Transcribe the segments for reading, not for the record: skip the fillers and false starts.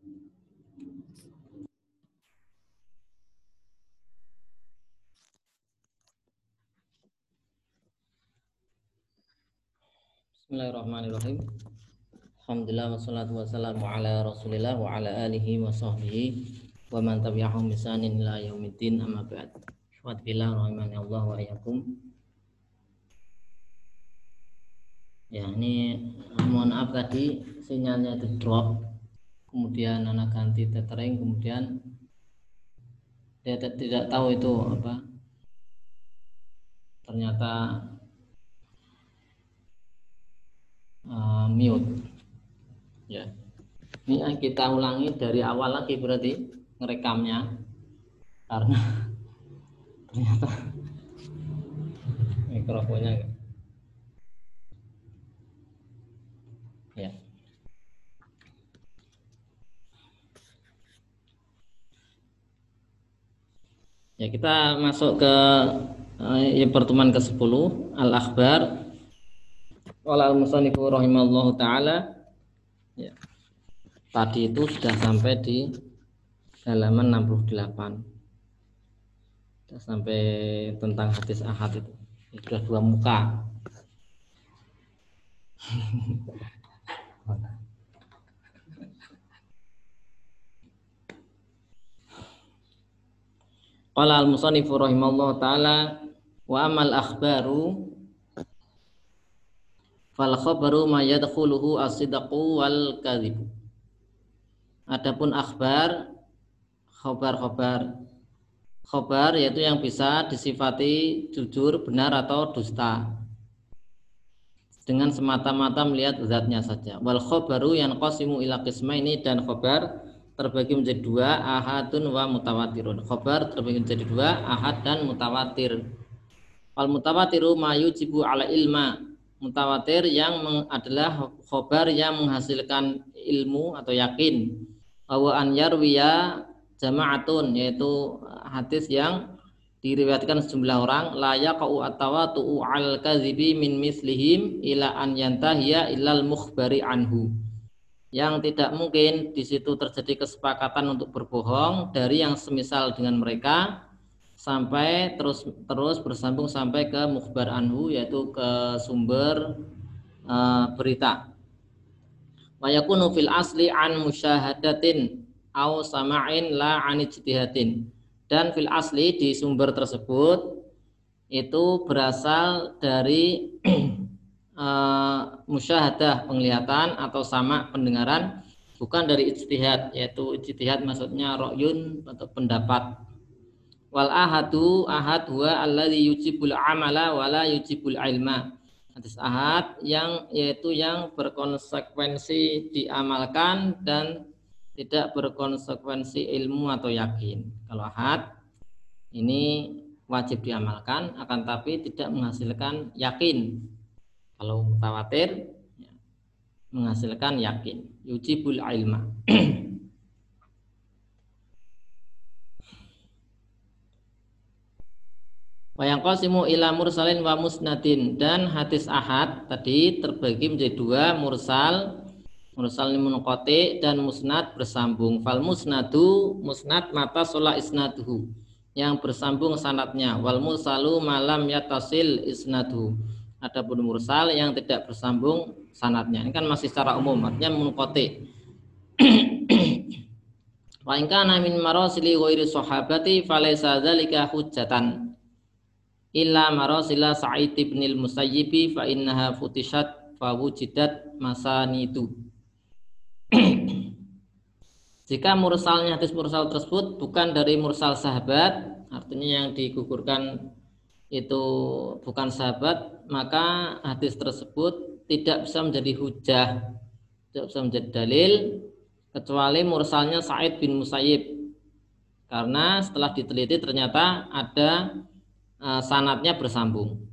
Bismillahirrahmanirrahim. Alhamdulillah wassalatu wassalamu ala Rasulillah wa ala alihi wa sahbihi wa man tabi'ahum bi ihsanin ila yaumiddin, amma ba'd. Alhamdulillah rahimani Allah wa iyyakum. Ya, ini mohon maaf tadi sinyalnya itu drop. Kemudian anak ganti tethering, kemudian dia tidak tahu itu apa. Ternyata mute. Ya. Ini kita ulangi dari awal lagi berarti ngerekamnya, karena ternyata mikrofonnya ya. Ya, kita masuk ke pertemuan ke-10 Al-Akhbar. Qala al-musannifu rahimallahu taala. Ya. Tadi itu sudah sampai di halaman 68. Sudah sampai tentang hadis ahad itu. Sudah 2 muka. Qala al-musannifu rahimallahu taala wa amal akhbaru fal khabaru ma yadkhuluhu as-sidqu wal kadhib. Adapun akhbar, khabar yaitu yang bisa disifati jujur, benar atau dusta dengan semata-mata melihat zatnya saja. Wal khabaru yanqasimu ila qismaini, dan khabar terbagi menjadi 2, ahadun wa mutawatirun. Khabar terbagi menjadi 2, ahad dan mutawatir. Wal mutawatiru ma yujibu ala ilma. Mutawatir yang adalah khabar yang menghasilkan ilmu atau yakin. Wa an yarwiya jama'atun, yaitu hadis yang diriwayatkan sejumlah orang, la yaqau at-tawatu'u al-kadhibi min mislihim ila an yantahiya ilal mukhbari anhu. Yang tidak mungkin di situ terjadi kesepakatan untuk berbohong dari yang semisal dengan mereka sampai terus bersambung sampai ke mukhbar anhu, yaitu ke sumber berita. Wa yakunu fil asli an musyahadatin au sama'in la an ijtihadin. Dan fil asli di sumber tersebut itu berasal dari musyahadah penglihatan atau sama pendengaran, bukan dari ijtihad, yaitu ijtihad maksudnya ra'yun atau pendapat. Wal ahadu ahad huwa alladzi yujibul amala wa la yujibul ilma. Hadis ahad yaitu yang berkonsekuensi diamalkan dan tidak berkonsekuensi ilmu atau yakin. Kalau ahad ini wajib diamalkan, akan tapi tidak menghasilkan yakin. Kalau mutawatir menghasilkan yakin, yujibul ilma. Wa yanqasimu ila mursalin wa musnadin, dan hadis ahad tadi terbagi menjadi 2, mursal munqati dan musnad bersambung. Fal musnadu, musnad mata sola isnaduhu, yang bersambung sanadnya. Wal mursalu malam yatasil isnaduhu. Adapun mursal yang tidak bersambung sanadnya. Ini kan masih secara umum, artinya munqati. Wa in kana min marasili ghairi sahabati falaysa dzalika hujjatan illa marasila Sa'id ibn al-Musayyib fa innaha futishat fa wujidat masanitu. Jika mursalnya, hadis mursal tersebut bukan dari mursal sahabat, artinya yang digugurkan itu bukan sahabat, maka hadis tersebut tidak bisa menjadi hujjah, tidak bisa menjadi dalil, kecuali mursalnya Sa'id bin Musayyib, karena setelah diteliti ternyata ada sanadnya bersambung.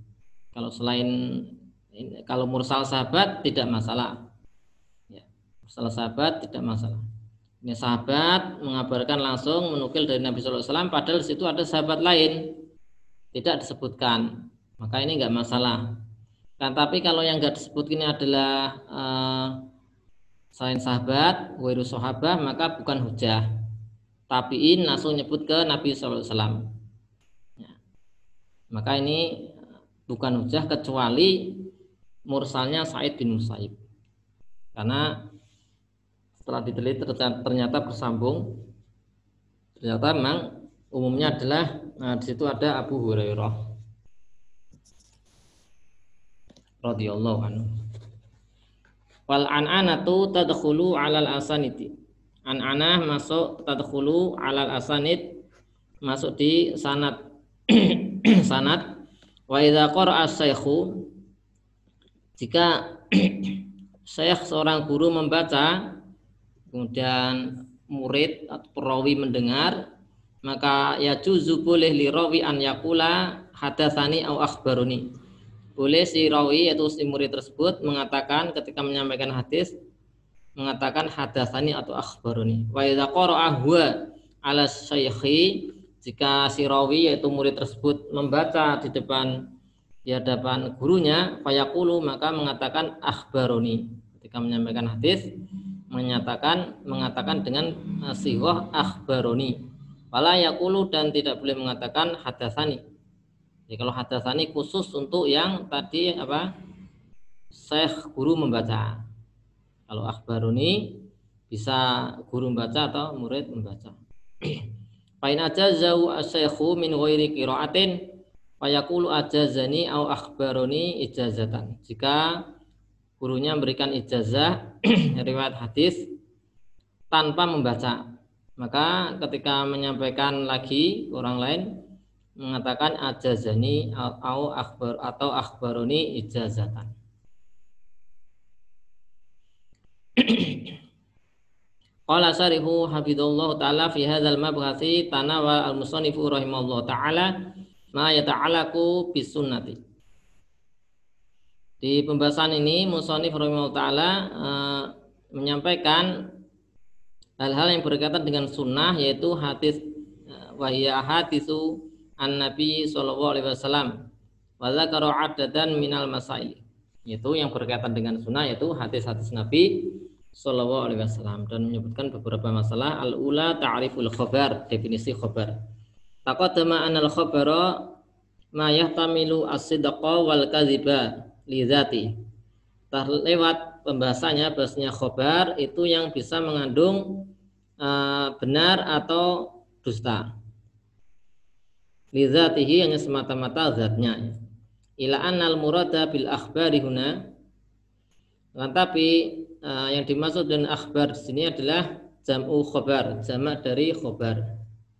Kalau mursal sahabat tidak masalah, ya, mursal sahabat tidak masalah. Ini sahabat mengabarkan langsung, menukil dari Nabi SAW, padahal di situ ada sahabat lain tidak disebutkan, maka ini enggak masalah. Kan tapi kalau yang enggak disebut ini adalah selain sahabat, wairu sahabah, maka bukan hujah. Tabiin langsung nyebut ke Nabi sallallahu alaihi wasallam. Ya. Maka ini bukan hujah kecuali mursalnya Sa'id bin Musayyib. Karena setelah diteliti ternyata bersambung. Ternyata memang umumnya adalah di situ ada Abu Hurairah radhiyallahu anhu. Wal an'anatu tadkhulu 'alal asanidi. An'anah masuk tadkhulu 'alal asanid, masuk di sanad. Sanad. Wa idza qara'a asy-syaikhu, jika syekh seorang guru membaca kemudian murid atau perawi mendengar, maka ya juzu boleh li rawi an yaqula hadatsani au akhbaruni. Boleh si rawi yaitu si murid tersebut mengatakan ketika menyampaikan hadis, mengatakan hadatsani atau akhbaruni. Wa idza qara'a huwa 'ala syaikhi, jika si rawi yaitu murid tersebut membaca di hadapan gurunya, fayaqulu, maka mengatakan akhbaruni. Ketika menyampaikan hadis mengatakan dengan sighah akhbaruni. Wala yaqulu, dan tidak boleh mengatakan hadatsani. Jadi kalau hadatsani khusus untuk yang tadi syekh guru membaca. Kalau akhbaruni bisa guru membaca atau murid membaca. Fa in ajazau asy-syaikhu min ghairi qira'atin fayaqulu ajazani au akhbaruni ijazatan. Jika gurunya memberikan ijazah riwayat hadis tanpa membaca, maka ketika menyampaikan lagi orang lain mengatakan ajazani atau akhbaruni ijazatan. Qala syarihu hafidhullah ta'ala fi hadzal mabhathi tanawal al-musannifu rahimahullah ta'ala ma yata'alaku bis sunnati. Di pembahasan ini musannif rahimahullah ta'ala menyampaikan hal-hal yang berkaitan dengan sunnah, yaitu hadis wahiyya hadisu an-nabi sallallahu alaihi wasallam wa dzakara 'addadan minal masail, yaitu yang berkaitan dengan sunnah, yaitu hadis-hadis Nabi sallallahu alaihi wasallam, dan menyebutkan beberapa masalah. Al-ula ta'riful khabar, definisi khabar. Taqaddama anal khabara ma yahtamilu as-sidqa wal kadhiba li dzati. Terlewat pembahasannya bahasanya khabar itu yang bisa mengandung benar atau dusta. Li dzatihi, hanya semata-mata zatnya. Ila annal murada bil akhbari huna, tapi yang dimaksud dengan akhbar di sini adalah jam'u khabar, jamak dari khabar.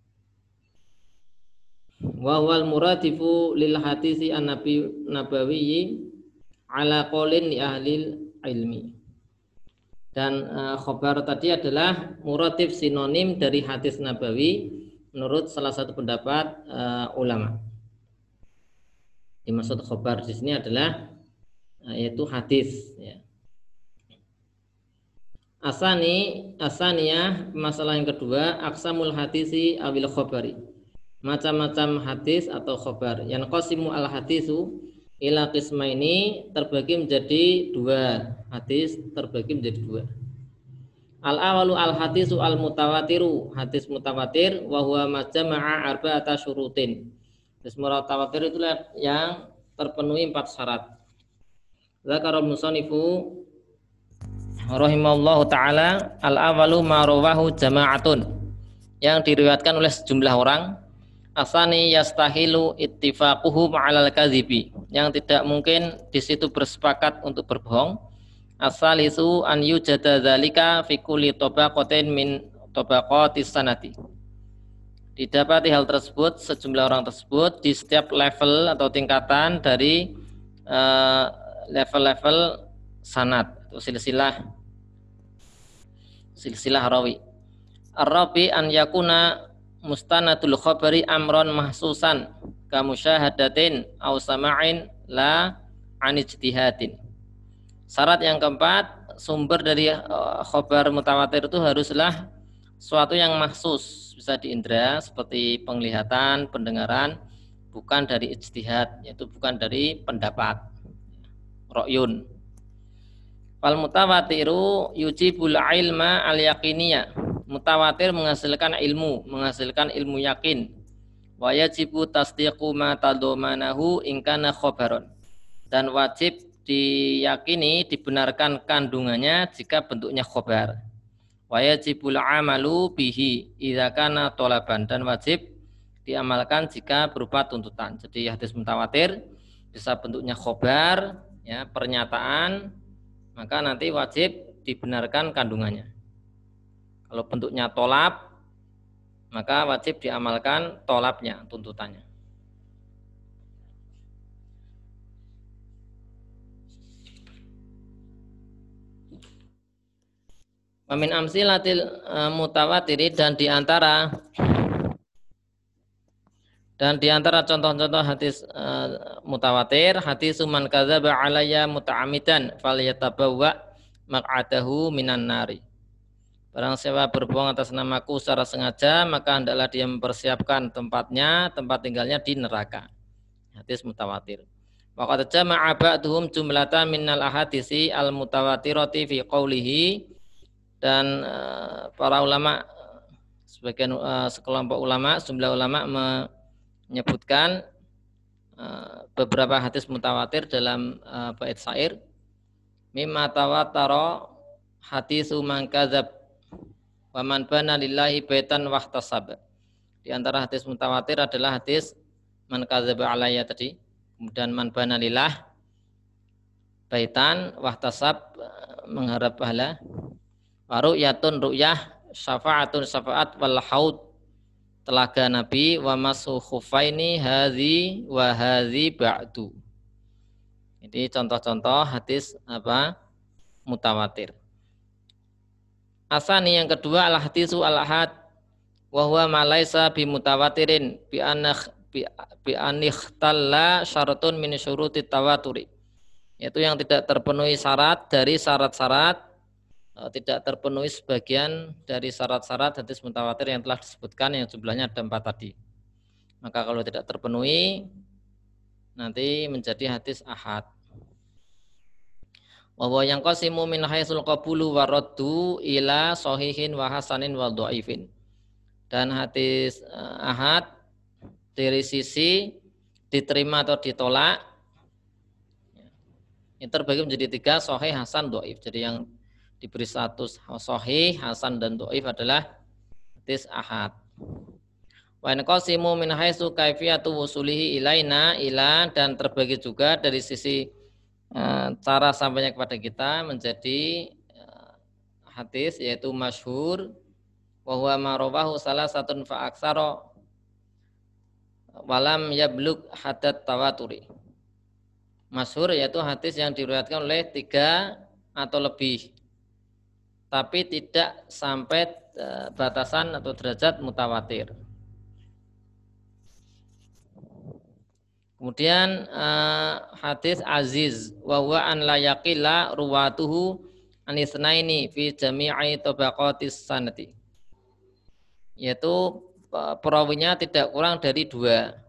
Wa huwal muradifu lil hadisi an-nabawiyyi ala qaulin li ahli ilmi. Dan khabar tadi adalah muradif, sinonim dari hadis nabawi menurut salah satu pendapat ulama. Dimaksud khabar di sini adalah yaitu hadis, ya. Asaniyah, masalah yang kedua, aqsamul hadisi awil khabari, macam-macam hadis atau khabar. Yang qasimu al hadisu ila qismaini, terbagi menjadi dua. Hadis terbagi menjadi dua. Al awalu al hadisu al mutawatiru, hadis mutawatir, wa huwa majama'a arba'ata syurutin. Hadis mutawatir itulah yang terpenuhi 4 syarat. Zakarul musannifu rahimallahu ta'ala al awalu ma rawahu jama'atun, yang diriwayatkan oleh sejumlah orang. Asani yastahilu ittifaquhu ma'alal kadhibi, yang tidak mungkin di situ bersepakat untuk berbohong. Asalisu an yujada dzalika fi kulli tabaqatin min tabaqatis sanati, didapati hal tersebut, sejumlah orang tersebut di setiap level atau tingkatan dari level-level sanad atau silsilah rawi. Ar-rabi an yakuna mustanadul khabari amron mahsusan ka musyahadatin aw sama'in la an ijtihadin. Syarat yang keempat, sumber dari khabar mutawatir itu haruslah suatu yang mahsus, bisa diindra seperti penglihatan, pendengaran, bukan dari ijtihad, yaitu bukan dari pendapat, ra'yun. Fal mutawatiru yujibul ilma al yakiniyah. Mutawatir menghasilkan ilmu yakin. Wa yajibu tasdiqu ma tadomanahu in kana khabaron. Dan wajib diyakini dibenarkan kandungannya jika bentuknya khabar. Wa yajibul amalu bihi idza kana thalaban, dan wajib diamalkan jika berupa tuntutan. Jadi hadis mutawatir bisa bentuknya khabar, ya, pernyataan, maka nanti wajib dibenarkan kandungannya. Kalau bentuknya tolab, maka wajib diamalkan tolabnya, tuntutannya. Min amsilatil mutawatiri, dan diantara contoh-contoh hadis mutawatir, hadis man kadzaba alayya muta'ammidan falyatabawwa maq'adahu minan nari. Barang siapa berbohong atas namaku secara sengaja, maka hendaklah dia mempersiapkan tempat tinggalnya di neraka. Hadis mutawatir. Wa qad jama'a ba'duhum jumlatan minal ahadisi al mutawatirati fi qawlihi, dan para ulama, sekelompok ulama, sejumlah ulama menyebutkan beberapa hadis mutawatir dalam bait syair. Mimma tawatara hadisu man kadzab wa man bana lillahi baitan wahtasab. Di antara hadis mutawatir adalah hadis man kadzaba alayya tadi, kemudian man bana lillah baitan wahtasab, mengharap pahala, wa ru'yatun ru'yah, syafa'atun syafa'at, wal haud telaga Nabi, wa masu khufaini hadzi wa hadzi ba'du. Ini contoh-contoh hadis mutawatir. Asani, yang kedua, al hadisu al ahad wa huwa ma laisa bi mutawatirin bi anikhtalla syaratun min syurutit tawaturi, yaitu yang tidak terpenuhi syarat dari syarat-syarat, tidak terpenuhi sebagian dari syarat-syarat hadis mutawatir yang telah disebutkan, yang jumlahnya ada 4 tadi. Maka kalau tidak terpenuhi, nanti menjadi hadis ahad. Wa huwa yanqasimu min haitsul qabulu wa raddu ila sahihin wa hasanin wa dhaifin. Dan hadis ahad dari sisi diterima atau ditolak ini terbagi menjadi 3, sahih, hasan, dhaif. Jadi yang diberi status sahih, hasan, dan dhaif adalah hadis ahad. Wa yanqasimu min haitsu kaifiyatu wusulihi ilaina ila, dan terbagi juga dari sisi cara sampainya kepada kita menjadi hadis, yaitu masyhur, wa huwa ma rawahu salasatun fa aktsara walam yablug hadat tawaturi. Masyhur yaitu hadis yang diriwayatkan oleh 3 atau lebih, tapi tidak sampai batasan atau derajat mutawatir. Kemudian hadis aziz, wa huwa an la yaqilla ruwatuhu an itsnaini fi jami'i tabaqatis sanati, yaitu perawinya tidak kurang dari 2.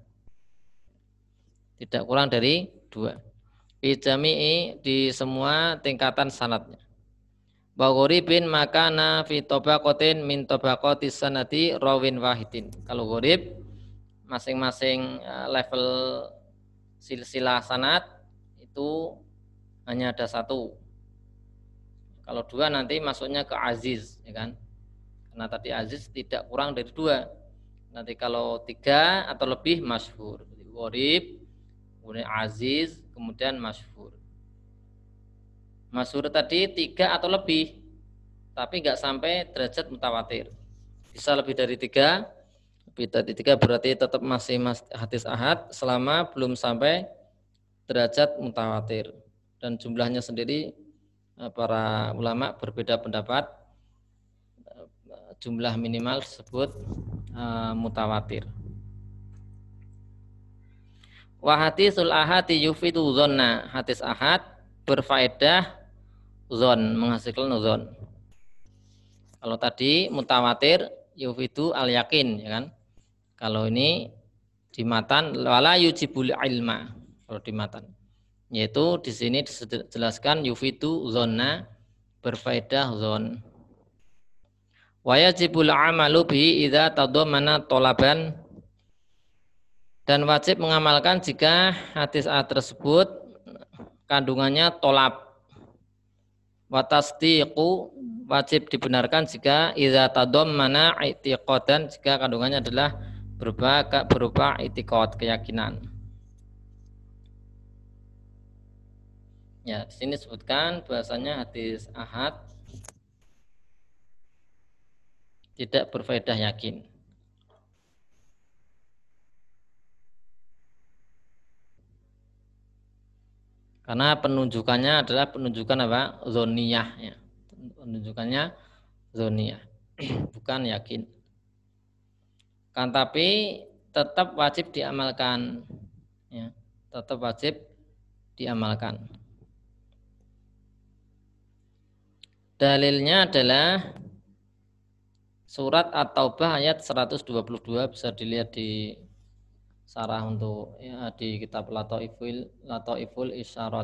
Tidak kurang dari 2. Fi jami'i, di semua tingkatan sanadnya. Wa gharibin makana fi tabaqatin min tabaqatis sanati rawin wahidin. Kalau gharib, masing-masing level silsilah sanad itu hanya ada 1. Kalau 2 nanti masuknya ke aziz, ya kan? Karena tadi aziz tidak kurang dari 2. Nanti kalau 3 atau lebih masyhur. Gharib, kemudian aziz, kemudian masyhur. Masyhur tadi 3 atau lebih, tapi enggak sampai derajat mutawatir. Bisa lebih dari 3. Lebih dari 3 berarti tetap masih hadis ahad selama belum sampai derajat mutawatir. Dan jumlahnya sendiri para ulama berbeda pendapat, jumlah minimal tersebut mutawatir. Wa hadisul ahadi yufidu dzanna, hadis ahad berfaedah dzan, menghasilkan dzan. Kalau tadi mutawatir yufidu al yakin, ya kan? Kalau ini di matan wala yujibul ilma, kalau di matan. Yaitu di sini dijelaskan yufidu zonna, berfaedah zon. Wa yajibul amalu bihi idza tadammana talaban, dan wajib mengamalkan jika hadis A tersebut kandungannya tolab. Wa tasdiqu, wajib dibenarkan jika idza tadammana i'tiqadan, jika kandungannya adalah berupa i'tiqad, keyakinan. Ya, di sini disebutkan bahasanya hadis ahad tidak berfaedah yakin. Karena penunjukannya adalah penunjukan apa? Zoniyah, ya. Penunjukannya zoniyah, bukan yakin. Kan tapi tetap wajib diamalkan, ya. Tetap wajib diamalkan. Dalilnya adalah surat At-Taubah ayat 122, bisa dilihat di sarah untuk ya, di kitab Lataiful Isyarat.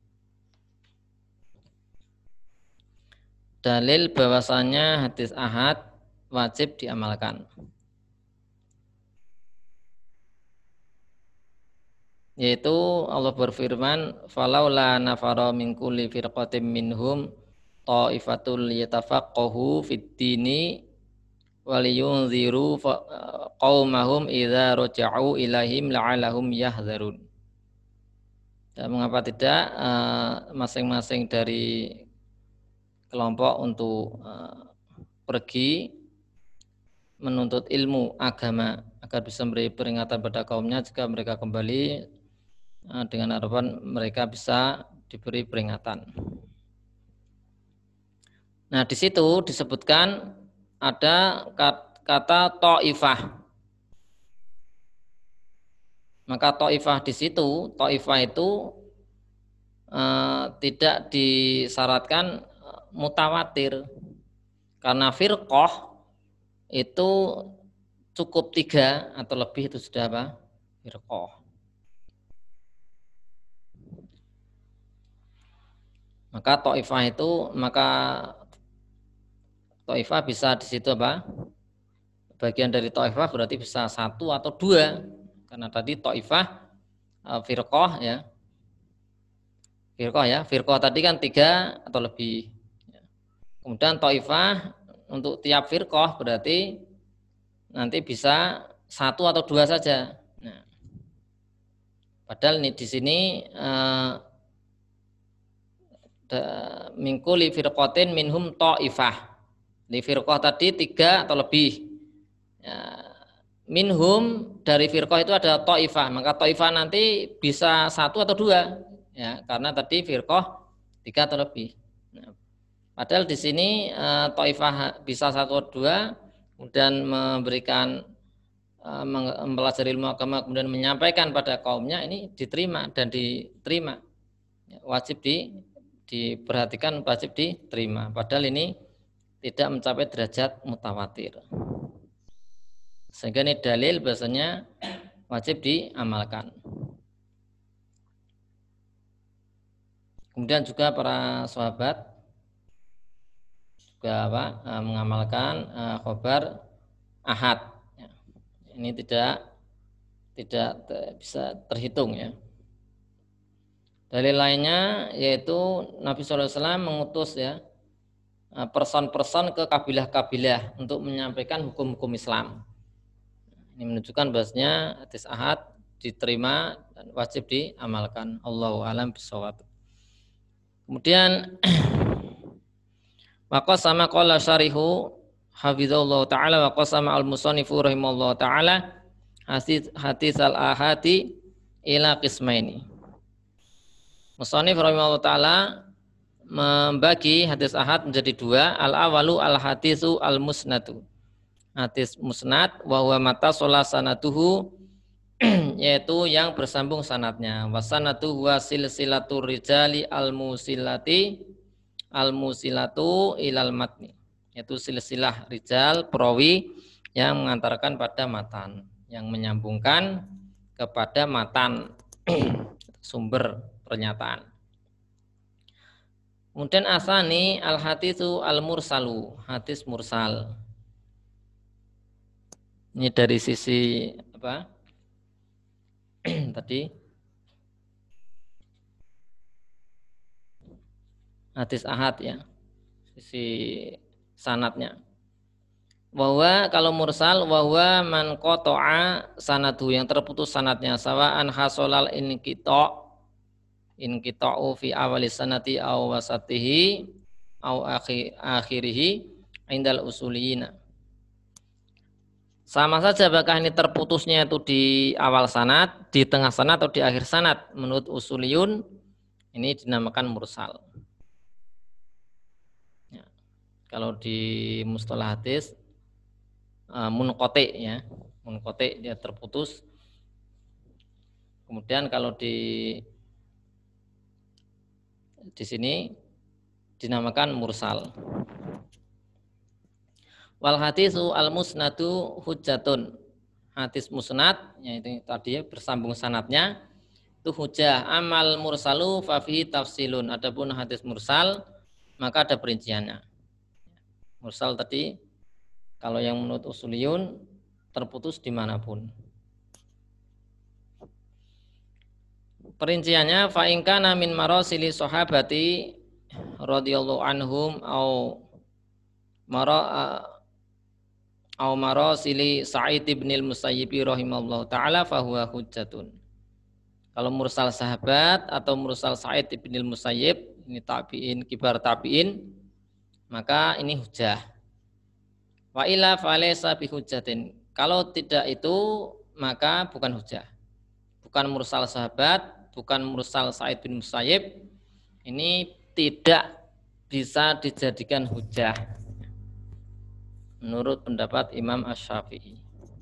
Dalil bahwasanya hadis ahad wajib diamalkan. Yaitu Allah berfirman, falaula nafara min kulli firqatin minhum ta'ifatul yatafaqqahu fid dini waliyunziru qaumahum idza raja'u ilaihim la'alahum yahdzarun. Dan mengapa tidak masing-masing dari kelompok untuk pergi menuntut ilmu agama agar bisa memberi peringatan pada kaumnya jika mereka kembali dengan harapan mereka bisa diberi peringatan. Nah, di situ disebutkan ada kata ta'ifah. Maka ta'ifah di situ, ta'ifah itu tidak disyaratkan mutawatir. Karena firqah itu cukup 3 atau lebih itu sudah apa? Firqah. Maka ta'ifah bisa di situ apa? Bagian dari ta'ifah berarti bisa 1 atau 2. Karena tadi ta'ifah firqah ya. Firqah tadi kan 3 atau lebih. Kemudian ta'ifah untuk tiap firqah berarti nanti bisa 1 atau 2 saja. Nah, padahal ini di sini mingkuli firqatin minhum ta'ifah. Di firqah tadi 3 atau lebih. Ya, minhum dari firqah itu ada ta'ifah, maka ta'ifah nanti bisa 1 atau 2 ya, karena tadi firqah 3 atau lebih. Nah, padahal di sini ta'ifah bisa 1 atau 2, kemudian memberikan mempelajari ilmu agama kemudian menyampaikan pada kaumnya, ini diterima dan diterima. Wajib diperhatikan, wajib diterima. Padahal ini tidak mencapai derajat mutawatir. Sehingga ini dalil bahasanya wajib diamalkan. Kemudian juga para sahabat juga mengamalkan khabar ahad. Ini tidak bisa terhitung ya. Dalil lainnya yaitu Nabi SAW mengutus ya person-person ke kabilah-kabilah untuk menyampaikan hukum-hukum Islam. Ini menunjukkan bahasanya hadis ahad diterima dan wajib diamalkan. Allahu a'lam bishawab. Kemudian waqasama qala syarihu hafizallahu ta'ala waqasama al-musannifu rahimallahu ta'ala hadis al-ahadi ila qismaini. Musannif rahimahullah ta'ala membagi hadis ahad menjadi 2. Al-awalu al-hadisu al-musnadu. Hadis musnad wa huwa matasala sanaduhu, yaitu yang bersambung sanadnya. Wa sanadu huwa silsilatur rijali al-musilatu ilal matni. Yaitu silsilah rijal perawi yang mengantarkan pada matan, yang menyambungkan kepada matan sumber pernyataan. Kemudian asani al-haditsu al-mursalu, hadis mursal. Ini dari sisi apa? Tadi hadis ahad ya. Sisi sanadnya. Bahwa kalau mursal bahwa man qata'a sanadu yang terputus sanadnya sawaan hasolal inqita'u fi awali sanati aw wasatihi aw akhirihi indal usuliyina. Sama saja apakah ini terputusnya itu di awal sanad, di tengah sanad atau di akhir sanad. Menurut usuliyun ini dinamakan mursal. Ya. Kalau di mustalah hadis munqati ya, munqati dia terputus. Kemudian kalau di sini dinamakan mursal. Wal hadisu al musnadu hujjatun. Hadis musnad yaitu tadi bersambung sanadnya itu hujjah. Amal mursalu fa fihi tafsilun. Adapun hadis mursal maka ada perinciannya. Mursal tadi kalau yang menurut usuliyun terputus dimanapun. Perinciannya fa in kana min marasili sahabati radhiyallahu anhum au marasili Sa'id bin al-Musayyib rahimahullahu taala fa huwa hujjatun. Kalau mursal sahabat atau mursal Sa'id bin al-Musayyib ini tabi'in kibar tabi'in maka ini hujjah. Wa illa falaysa bihujjatin. Kalau tidak itu maka bukan hujjah. Bukan mursal sahabat, bukan mursal Sa'id bin Musayyib. Ini tidak bisa dijadikan hujjah. Menurut pendapat Imam Asy-Syafi'i.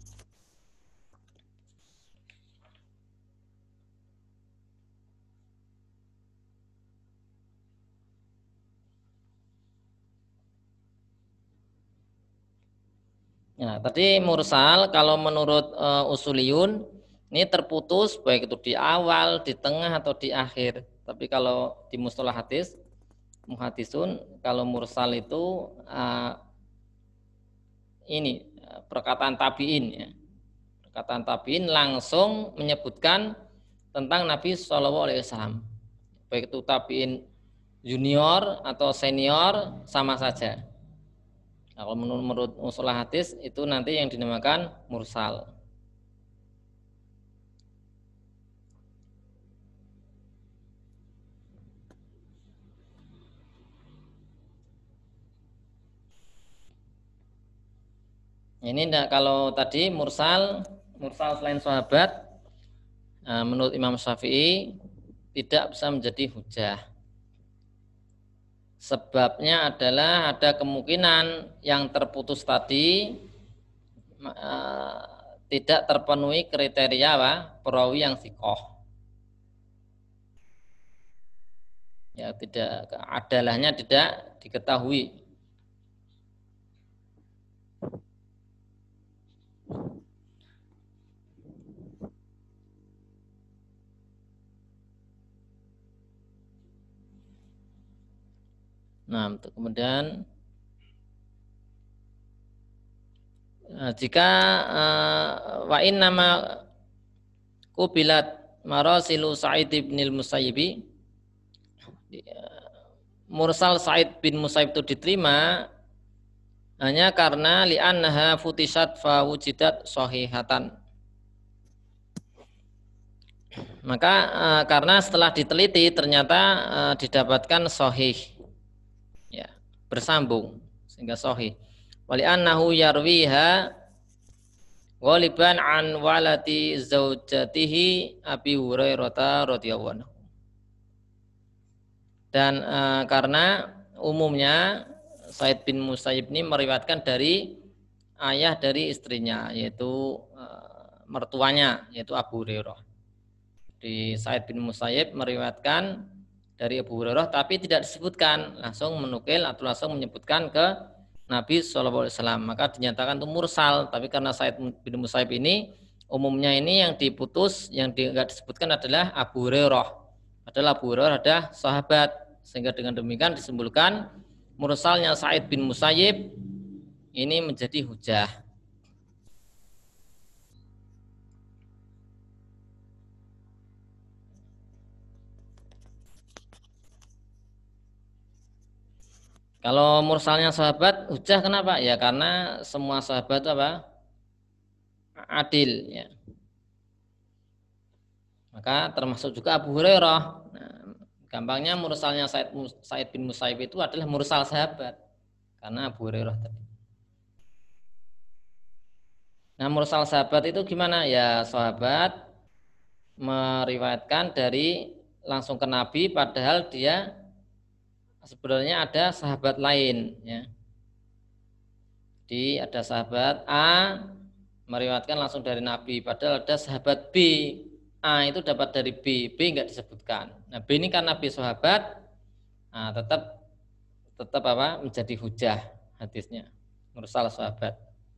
Nah, tadi mursal kalau menurut usuliyun ini terputus baik itu di awal, di tengah atau di akhir. Tapi kalau di mustalah hadis, muhadisun kalau mursal itu ini perkataan tabi'in ya. Perkataan tabi'in langsung menyebutkan tentang Nabi SAW. Baik itu tabi'in junior atau senior sama saja. Nah, kalau menurut mustalah hadis itu nanti yang dinamakan mursal. Ini enggak, kalau tadi mursal selain sahabat menurut Imam Syafi'i tidak bisa menjadi hujjah. Sebabnya adalah ada kemungkinan yang terputus tadi tidak terpenuhi kriteria perawi yang thiqah. Ya, tidak, adalahnya tidak diketahui. Nah, kemudian jika wa in nama kubilat marasilu Sa'id bin al-Musayyib, mursal Sa'id bin Musayyib itu diterima hanya karena li'annaha futishat fa wujidat sahihatan. Maka karena setelah diteliti ternyata didapatkan sahih. Ya, bersambung sehingga sahih. Wali annahu yarwiha ghaliban an walati zaujatihi Abi Hurairah radhiyallahu anhu. Dan karena umumnya Sa'id bin Musayyib ini meriwayatkan dari ayah dari istrinya yaitu mertuanya yaitu Abu Hurairah. Di Sa'id bin Musayyib meriwayatkan dari Abu Hurairah tapi tidak disebutkan, langsung menukil atau langsung menyebutkan ke Nabi SAW, maka dinyatakan itu mursal. Tapi karena Sa'id bin Musayyib ini umumnya ini yang diputus, yang tidak disebutkan adalah Abu Hurairah. Padahal Abu Hurairah ada sahabat, sehingga dengan demikian disimpulkan mursalnya Sa'id bin Musayyib ini menjadi hujah. Kalau mursalnya sahabat hujah kenapa? Ya karena semua sahabat apa? Adil ya. Maka termasuk juga Abu Hurairah. Nah, gampangnya mursalnya Sa'id bin Musayyib itu adalah mursal sahabat karena Abu Hurairah tadi. Nah, mursal sahabat itu gimana? Ya, sahabat meriwayatkan dari langsung ke Nabi padahal dia sebenarnya ada sahabat lain ya. Jadi ada sahabat A meriwayatkan langsung dari Nabi padahal ada sahabat B. A itu dapat dari B, B enggak disebutkan. Nah, B ini karena B sahabat, nah, tetap apa? Menjadi hujah hadisnya. Mursal sahabat.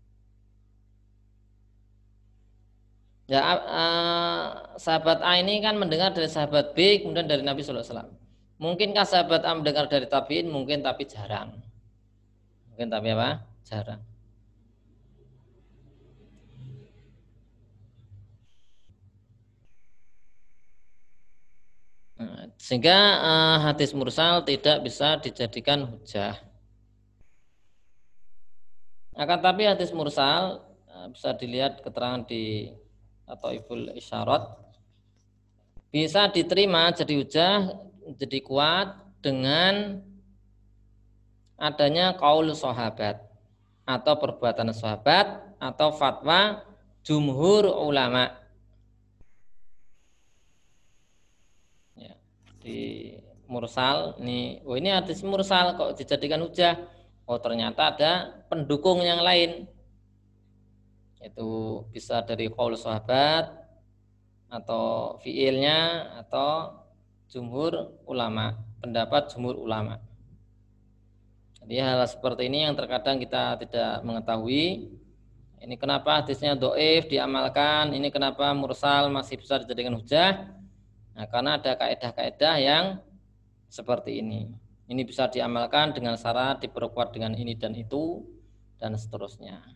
Ya, sahabat A ini kan mendengar dari sahabat B, kemudian dari Nabi Sallallahu Alaihi Wasallam. Mungkinkah sahabat A mendengar dari tabiin? Mungkin, tapi jarang. Mungkin tapi apa? Jarang. Nah, sehingga hadis mursal tidak bisa dijadikan hujah. Akan tapi hadis mursal bisa dilihat keterangan di atau ibul isyarat bisa diterima jadi hujah, jadi kuat dengan adanya qaul sahabat atau perbuatan sahabat atau fatwa jumhur ulama. Ya, di mursal ini hadis mursal kok dijadikan hujah. Oh, ternyata ada pendukung yang lain. Itu bisa dari qaul sahabat atau fiilnya atau jumhur ulama, pendapat jumhur ulama. Jadi hal seperti ini yang terkadang kita tidak mengetahui. Ini kenapa hadisnya dhaif diamalkan, ini kenapa mursal masih bisa dijadikan hujah. Nah, karena ada kaedah-kaedah yang seperti ini. Ini bisa diamalkan dengan syarat diperkuat dengan ini dan itu dan seterusnya.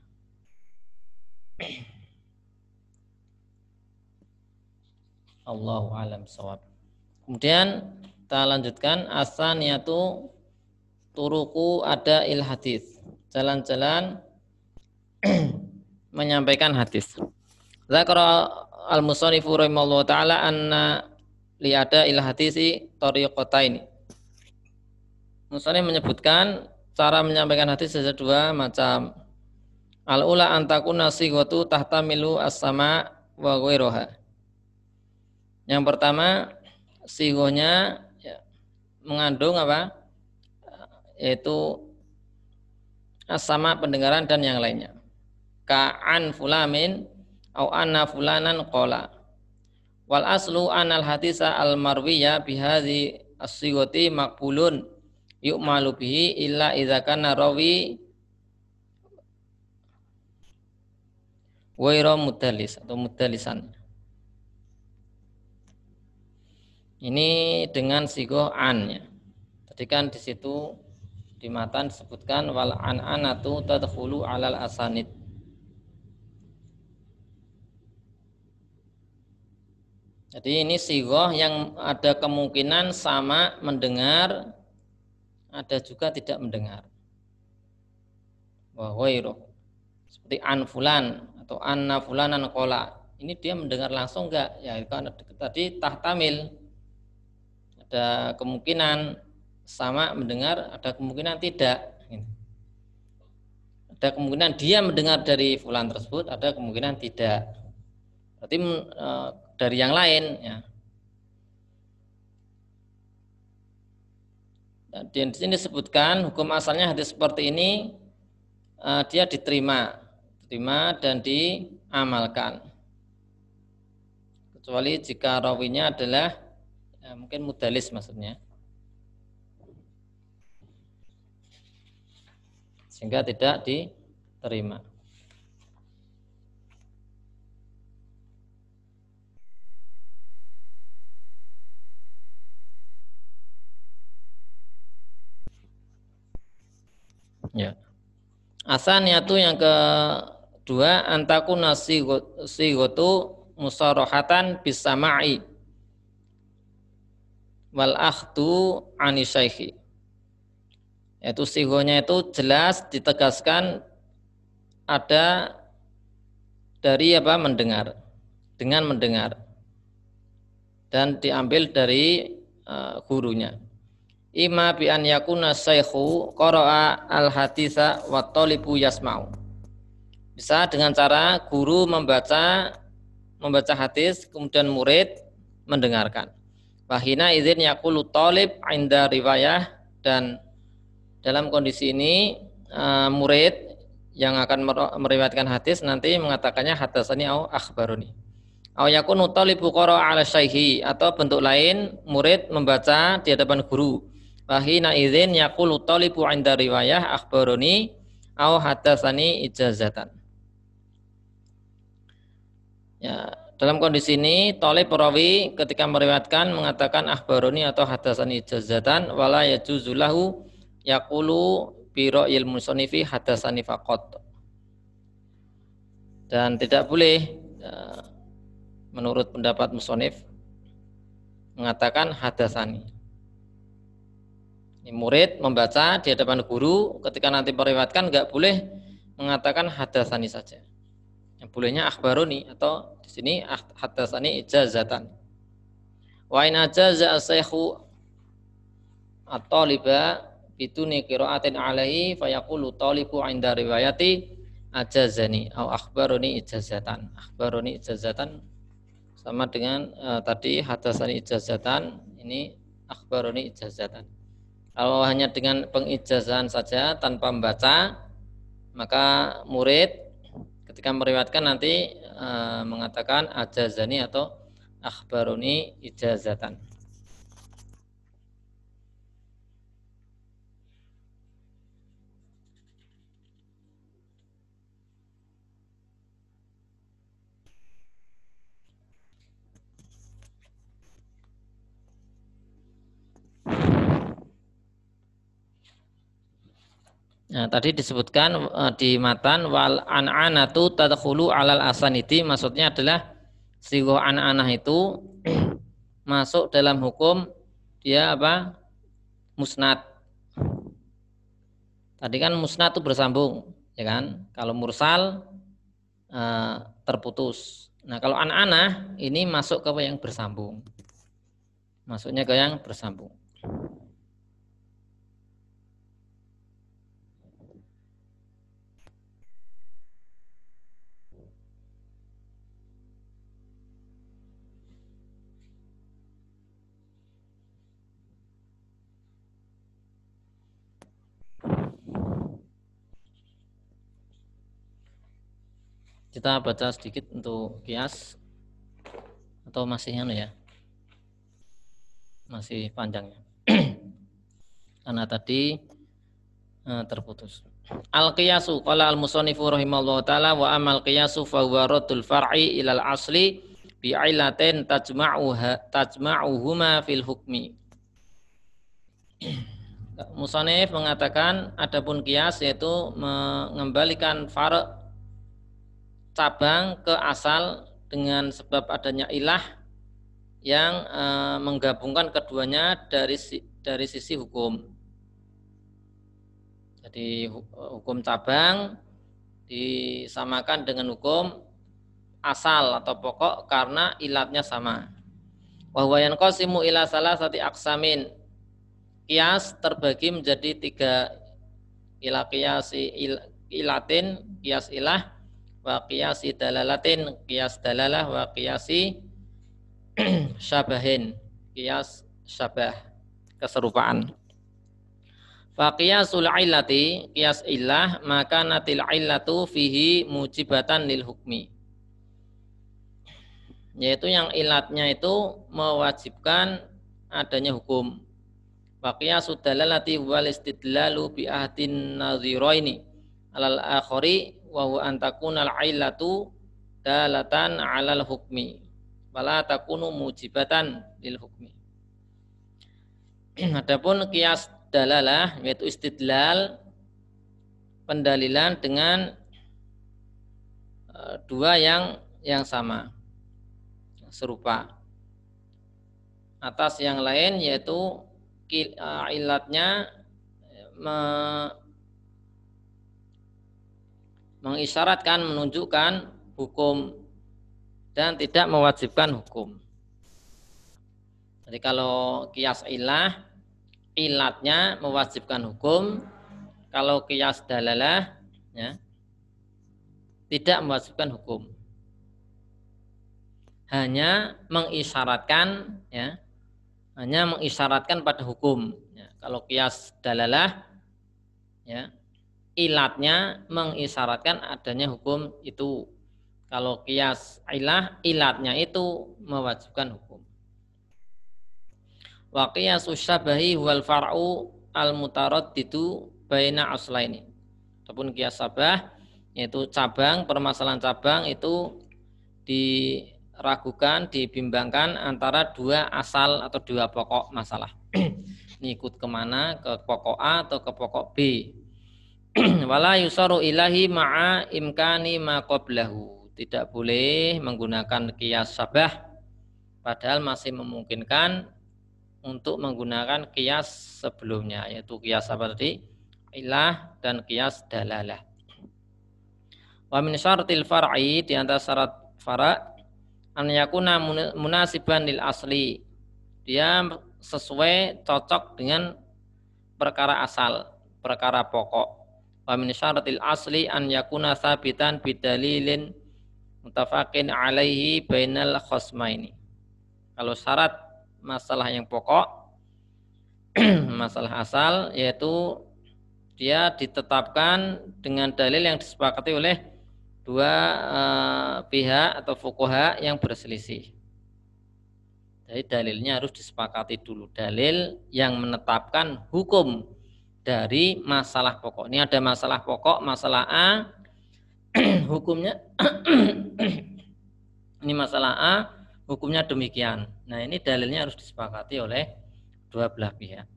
Allahu a'lam shawab. Kemudian kita lanjutkan asaniyatu turuku ada il hadis. Jalan-jalan menyampaikan hadis. Zakara al-musannifu rahimallahu taala anna li ada il hadisi tariqataini. Musannif menyebutkan cara menyampaikan hadis ada dua macam. Al-ula antakuna sighatu tahtamilu as-sama wa ghairuha. Yang pertama sigohnya ya, mengandung apa? Yaitu as-sama pendengaran dan yang lainnya. Ka'an fulamin au anna fulanan qala. Wal aslu anal hadisa al marwiya bihadhi as-sighati maqbulun yu'malu bihi illa idza kana rawi ghairu mudallis atau mudallisan. Ini dengan sigoh an ya. Tadi kan di situ di matan disebutkan wal an'anatu tadkhulu alal asanid. Jadi ini sigoh yang ada kemungkinan sama mendengar, ada juga tidak mendengar. Wa ghairu. Seperti an fulan atau anna fulanan qala. Ini dia mendengar langsung enggak? Ya kan tadi tahtamil. Ada kemungkinan sama mendengar, ada kemungkinan tidak. Ada kemungkinan dia mendengar dari fulan tersebut, ada kemungkinan tidak. Berarti dari yang lain. Ya. Dan di sini disebutkan hukum asalnya hadis seperti ini dia diterima dan diamalkan. Kecuali jika rawinya adalah ya, mungkin mudalis maksudnya, sehingga tidak diterima. Ya. Asaniyatu yang kedua, antakuna sigotu musarahatan bisama'i wal akhdu anisyaikhi. Yaitu sigonya itu jelas ditegaskan ada dari mendengar, dengan mendengar, dan diambil dari gurunya. Ima bi an yakuna syaikhu qara'a al-haditsa wa talibu yasma'u. Bisa dengan cara guru membaca hadis, kemudian murid mendengarkan. Wahina idzin yaqulu talib 'inda riwayah, dan dalam kondisi ini murid yang akan meriwayatkan hadis nanti mengatakannya hadatsani au akhbaroni. Au yakunu talibu qara'a 'ala syaikhi, atau bentuk lain murid membaca di hadapan guru. Wahina idzin yaqulu talibu 'inda riwayah akhbaroni au hadatsani ijazatan. Ya, dalam kondisi ini talib perawi ketika meriwayatkan mengatakan akhbaroni atau hadatsani ijazatan, wala yajuzu lahu yaqulu bi ra'yil musannifi hadatsani faqat. Dan tidak boleh menurut pendapat musannif mengatakan hadatsani. Ini murid membaca di hadapan guru, ketika nanti meriwayatkan enggak boleh mengatakan hadatsani saja. Yang bolehnya akhbaroni, atau di sini hadatsani ijazatan. Wa in ajaza as-saykhu at-taliba bituni qira'atin alaihi fayaqulu talibu 'inda riwayati ajazani au akhbaroni ijazatan. Akhbaroni ijazatan sama dengan tadi hadatsani ijazatan, ini akhbaroni ijazatan. Kalau hanya dengan pengijazahan saja tanpa membaca, maka murid ketika meriwayatkan nanti mengatakan ajazani atau akhbaroni ijazatan. Nah, tadi disebutkan di matan wal an'anatu tadkhulu alal asanidi, maksudnya adalah sighah an'anah itu masuk dalam hukum dia musnad. Tadi kan musnad itu bersambung, ya kan? Kalau mursal terputus. Nah, kalau an'anah ini masuk ke yang bersambung. Masuknya ke yang bersambung. Kita baca sedikit untuk kias atau masih ya? Masih panjangnya. Karena tadi terputus. Al-qiyasu qala al-musannifu rahimallahu taala wa amal qiyasu fa huwa raddul far'i ilal asli bi illatin tajma'uhuma fil hukmi. Musannif mengatakan adapun qiyas yaitu mengembalikan far' cabang ke asal dengan sebab adanya ilah yang menggabungkan keduanya dari sisi hukum. Jadi hukum cabang disamakan dengan hukum asal atau pokok karena ilatnya sama. Wa huwa yanqasimu ila salasati aqsamin. Qiyas terbagi menjadi 3 ila qiyasi ilatin, qiyas ilah, wa qiyasi dalalatin, qiyas dalalah, wa qiyasi syabahin, qiyas syabah, keserupaan. Fa qiyasul illati, qiyas illah, maka natil illatu fihi mujibatan lil hukmi, yaitu yang ilatnya itu mewajibkan adanya hukum. Wa qiyasud dalalati wal istidlalu bi ahdin nadhiraini alal akhari wa huwa an takunal illatu dalatan alal hukmi wala takunu mujibatan lil hukmi. Adapun qiyas dalalah yaitu istidlal pendalilan dengan dua yang sama, serupa atas yang lain, yaitu ilatnya mengisyaratkan, menunjukkan hukum dan tidak mewajibkan hukum. Jadi kalau qiyas ilah, ilatnya mewajibkan hukum. Kalau qiyas dalalah, ya, tidak mewajibkan hukum. Hanya mengisyaratkan, ya, hanya mengisyaratkan pada hukum. Ya, kalau qiyas dalalah, ya, ilatnya mengisyaratkan adanya hukum itu. Kalau qiyas ilah, ilatnya itu mewajibkan hukum. Wa qiyasu syabahi wal far'u al mutaraddidu baina aslaini. Ataupun qiyas syabah, yaitu cabang, permasalahan cabang itu diragukan, dibimbangkan antara dua asal atau dua pokok masalah. Ini ikut kemana, ke pokok A atau ke pokok B. Wala yusaru ilahi ma'a imkani ma qablahu. Tidak boleh menggunakan qiyas syabah padahal masih memungkinkan untuk menggunakan qiyas sebelumnya, yaitu qiyas apa tadi? Ilah dan qiyas dalalah. Wa min syaratil far'i, di antara syarat fara' an yakuna munasiban lil asli. Dia sesuai, cocok dengan perkara asal, perkara pokok. Wa min syaratil asli an yakuna sabitan bidalilin mutafaqin alaihi bainal khasmaini. Kalau syarat masalah yang pokok, masalah asal, yaitu dia ditetapkan dengan dalil yang disepakati oleh dua pihak atau fuqaha yang berselisih. Jadi dalilnya harus disepakati dulu, dalil yang menetapkan hukum dari masalah pokok. Ini ada masalah pokok, masalah A, hukumnya ini masalah A, hukumnya demikian. Nah, ini dalilnya harus disepakati oleh dua belah pihak.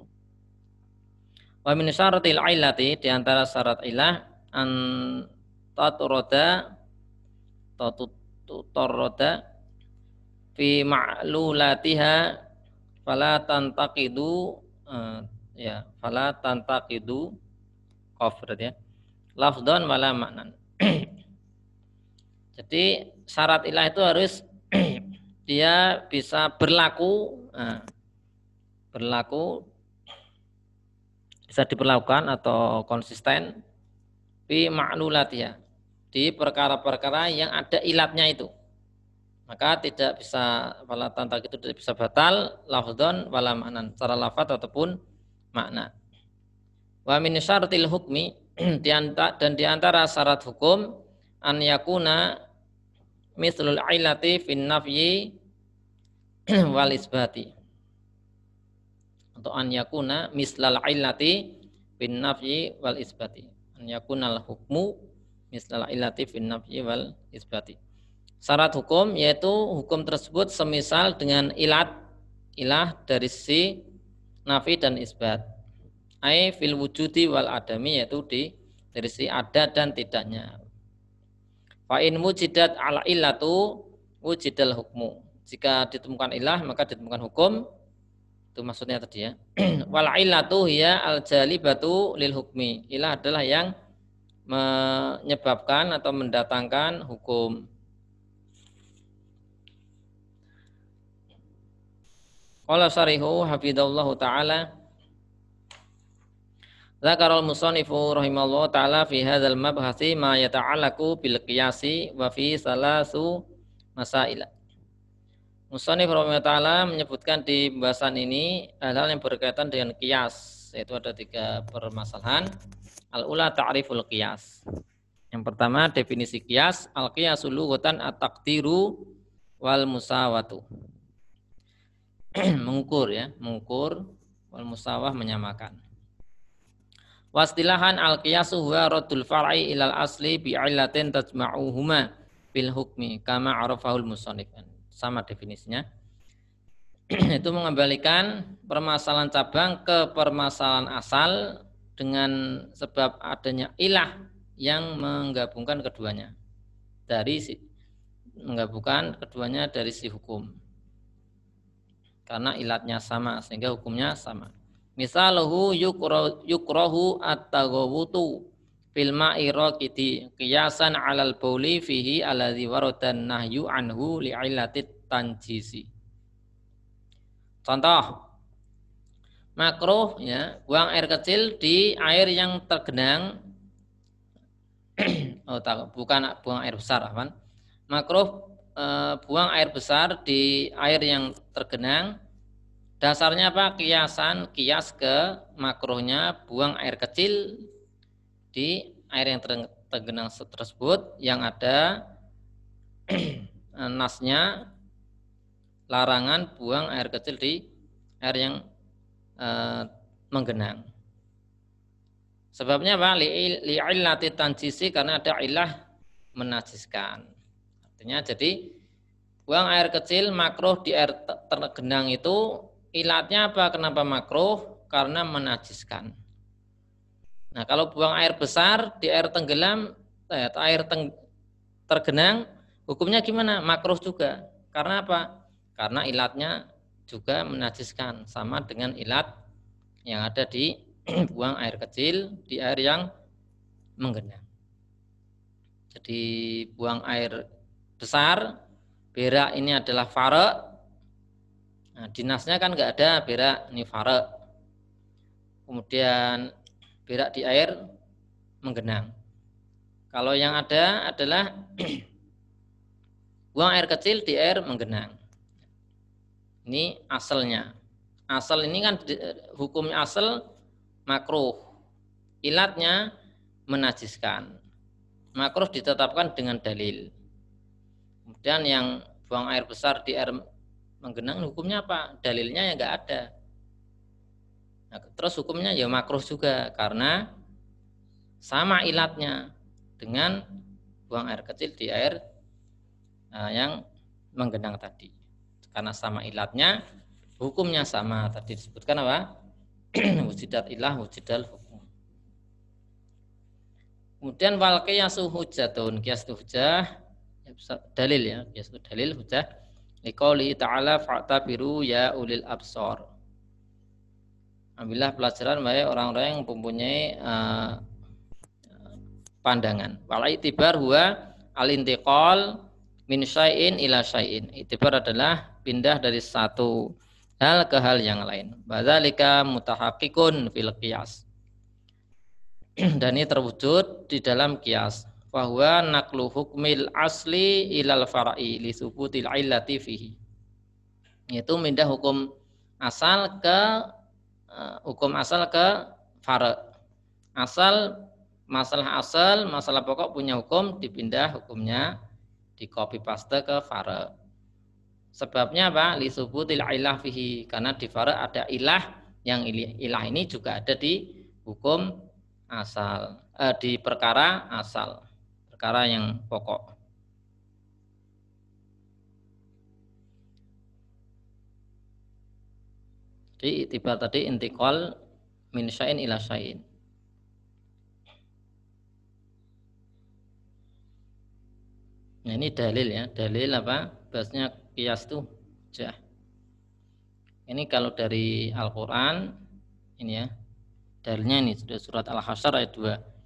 Wa min syaratil illati, di antara syarat ilah an taturada fi ma'lulatiha fala tantaqidu fala tantaqidu qafrat, ya, lafdhan wala maknan. Jadi syarat ilah itu harus dia bisa berlaku, bisa diperlakukan atau konsisten fi ma'lulatiha, di perkara-perkara yang ada ilatnya itu. Maka tidak bisa, wala tantak itu tidak bisa batal lafdhan wala maknan, secara lafaz ataupun makna. Wa min syaratil hukmi, dan di antara syarat hukum an yakuna mislul ilati fin nafyi wal isbati. Atau an yakuna mislal ilati fin nafyi wal isbati. An yakuna al hukmu mislal ilati fin nafyi wal isbati. Syarat hukum yaitu hukum tersebut semisal dengan ilah dari sisi nafi dan isbat. Ai fil wujudi wal adami, yaitu dari sisi ada dan tidaknya. Fa in wujidat al illatu wujidal hukmu. Jika ditemukan ilah maka ditemukan hukum. Itu maksudnya tadi, ya. Wal illatu hiya al jalibatu lil hukmi. Ilah adalah yang menyebabkan atau mendatangkan hukum. Qala syarihu hafidhallahu ta'ala, zakarul musannifu rahimallahu ta'ala fi hadzal mabhasi ma yata'allaqu bil qiyasi wa fi salasu masail. Musannif rahimahullah ta'ala menyebutkan di pembahasan ini hal-hal yang berkaitan dengan qiyas, yaitu ada 3 permasalahan. Al-ula ta'riful qiyas. Yang pertama definisi qiyas, al-qiyasu lughatan at-taqdiru wal musawatu. Mengukur, ya, mengukur, wal musawah menyamakan. Wastilahan al-qiyasu huwa raddul far'i ilal asli bi'illatin tajma'uhuma bil hukmi kama arafahul musannif. Sama definisinya. Itu mengembalikan permasalahan cabang ke permasalahan asal dengan sebab adanya ilah yang menggabungkan keduanya dari si hukum, karena ilatnya sama sehingga hukumnya sama. Misaluhu yukrohu at-taghawutu fil ma'i raqidi qiyasan 'alal bauli fihi alladhi waradan nahyu anhu li'illatit tanjisi. Contoh, makruh ya, buang air kecil di air yang tergenang. Bukan buang air besar, kan? Makruh buang air besar di air yang tergenang. Dasarnya apa? Kias ke makruhnya buang air kecil di air yang tergenang tersebut yang ada nasnya larangan buang air kecil di air yang menggenang. Sebabnya apa? Li'illati tanjisi, karena ada ilah menajiskan. Artinya jadi buang air kecil makruh di air tergenang itu ilatnya apa? Kenapa makruh? Karena menajiskan. Nah, kalau buang air besar di air tenggelam, tergenang, hukumnya gimana? Makruh juga. Karena apa? Karena ilatnya juga menajiskan, sama dengan ilat yang ada di buang air kecil di air yang menggenang. Jadi buang air besar, berak ini adalah fara. Nah, dinasnya kan nggak ada berak, ini fara. Kemudian berak di air menggenang. Kalau yang ada adalah buang air kecil di air menggenang. Ini asalnya. Asal ini kan hukumnya asal makruh. Ilatnya menajiskan. Makruh ditetapkan dengan dalil. Kemudian yang buang air besar di air menggenang hukumnya apa? Dalilnya ya nggak ada. Nah, terus hukumnya ya makruh juga karena sama ilatnya dengan buang air kecil di air yang menggenang tadi. Karena sama ilatnya, hukumnya sama. Tadi disebutkan apa? Wujudat ilah, wujudal hukum. Kemudian wal qiyasu hujjatun, qiyas itu hujjah, dalil ya, qiyas itu dalil hujjah. Liqouli ta'ala fa'tabiru ya ulil absor. Ambillah pelajaran wahai orang-orang yang mempunyai pandangan. Wal itibar huwa al-intiqal min syai'in ila syai'in. Itibar adalah pindah dari satu hal ke hal yang lain. Badzalika mutahaqqiqun fil qiyas. Dan ini terwujud di dalam qiyas. Bahwa naqlu hukmil asli ilal fara'i li subutil illati fihi. Yaitu pindah hukum asal ke fara'. Masalah pokok punya hukum, dipindah hukumnya, di copy paste ke fara'. Sebabnya apa? Li subutil illah fihi, karena di fara' ada ilah, yang ilah ini juga ada di hukum asal, di perkara asal, perkara yang pokok. Jadi itibar tadi intiqal min syai'in ila syai'in. Nah, ini dalil ya, dalil apa? Bahasanya qiyas itu hujjah. Ini kalau dari Al-Qur'an ini ya. Dalilnya ini sudah surat Al-Hasyr ayat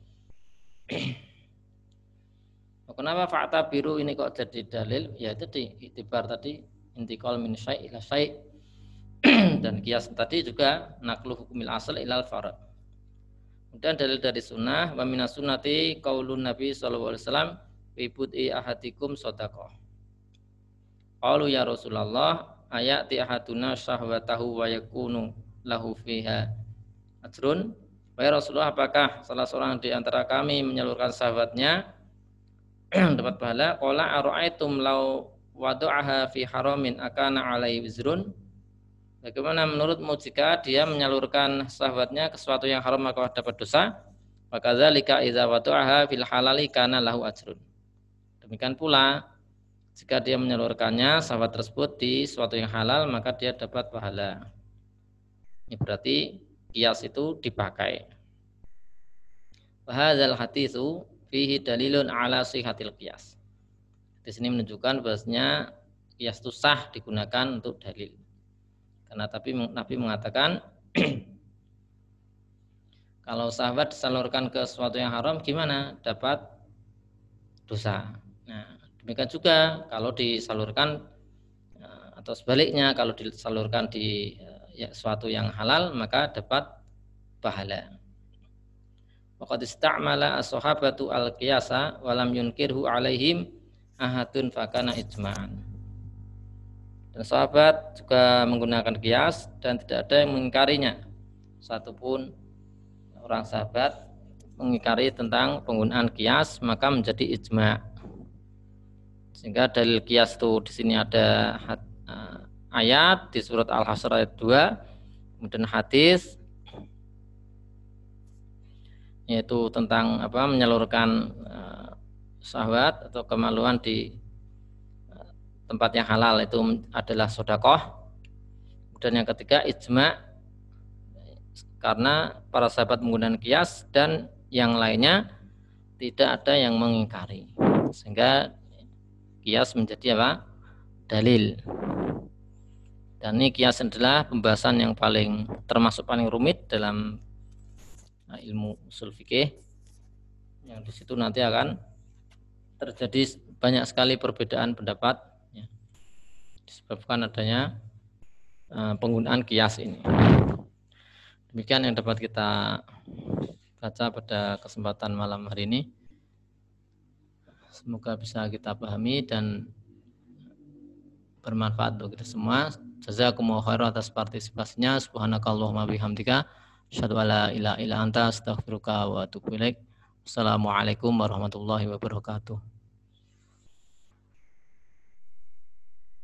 2. Kenapa fakta biru ini kok jadi dalil? Ya tadi itibar tadi intiqal min syai' ila syai'. Dan qiyas tadi juga naqlu hukumil asal ilal fara'. Kemudian dalil dari sunnah, wa minas sunnati qaulun Nabi sallallahu alaihi wasallam fi bud'i ahadikum shadaqah. Qalu ya Rasulullah ayati ahaduna syahwatahu wa yakunu lahu fiha ajrun. Wahai Rasulullah, apakah salah seorang di antara kami menyalurkan syahwatnya dapat pahala? Qala ara'aitum law wada'aha fi haramin akana 'alaihi wizrun. Bagaimana menurutmu jika dia menyalurkan syahwatnya ke sesuatu yang haram maka dapat dosa? Wa kadzalika idza wada'aha fil halali kana lahu ajrun. Demikian pula jika dia menyalurkannya syahwat tersebut di sesuatu yang halal maka dia dapat pahala. Ini berarti qiyas itu dipakai. Hadzal haditsu fihi dalilun ala sihhatil qiyas. Di sini menunjukkan bahwasanya qiyas itu sah digunakan untuk dalil. Karena Nabi mengatakan kalau sahabat disalurkan ke sesuatu yang haram gimana? Dapat dosa. Nah, demikian juga kalau disalurkan atau sebaliknya kalau disalurkan di sesuatu yang halal maka dapat pahala. Waqad istamala as-sahabatu al-qiyasa wa lam yunkirhu alaihim ahadun fakana ijma'an. Dan sahabat juga menggunakan qiyas dan tidak ada yang mengingkarinya. Satupun orang sahabat mengingkari tentang penggunaan qiyas maka menjadi ijma'. Sehingga dalil qiyas itu di sini ada ayat di surat Al-Hasyr ayat 2, kemudian hadis yaitu tentang menyalurkan syahwat atau kemaluan di tempat yang halal itu adalah sedekah. Kemudian yang ketiga ijma' karena para sahabat menggunakan qiyas dan yang lainnya tidak ada yang mengingkari, sehingga qiyas menjadi dalil. Dan ini qiyas adalah pembahasan yang termasuk paling rumit dalam ilmu usul fikih, yang di situ nanti akan terjadi banyak sekali perbedaan pendapat disebabkan adanya penggunaan qiyas ini. Demikian yang dapat kita baca pada kesempatan malam hari ini. Semoga bisa kita pahami dan bermanfaat untuk kita semua. Jazakumullahu khairan atas partisipasinya. Subhanakallahumma bihamdika asyhadu an la ilaha illa anta astaghfiruka wa atubu ilaik. Assalamualaikum warahmatullahi wabarakatuh.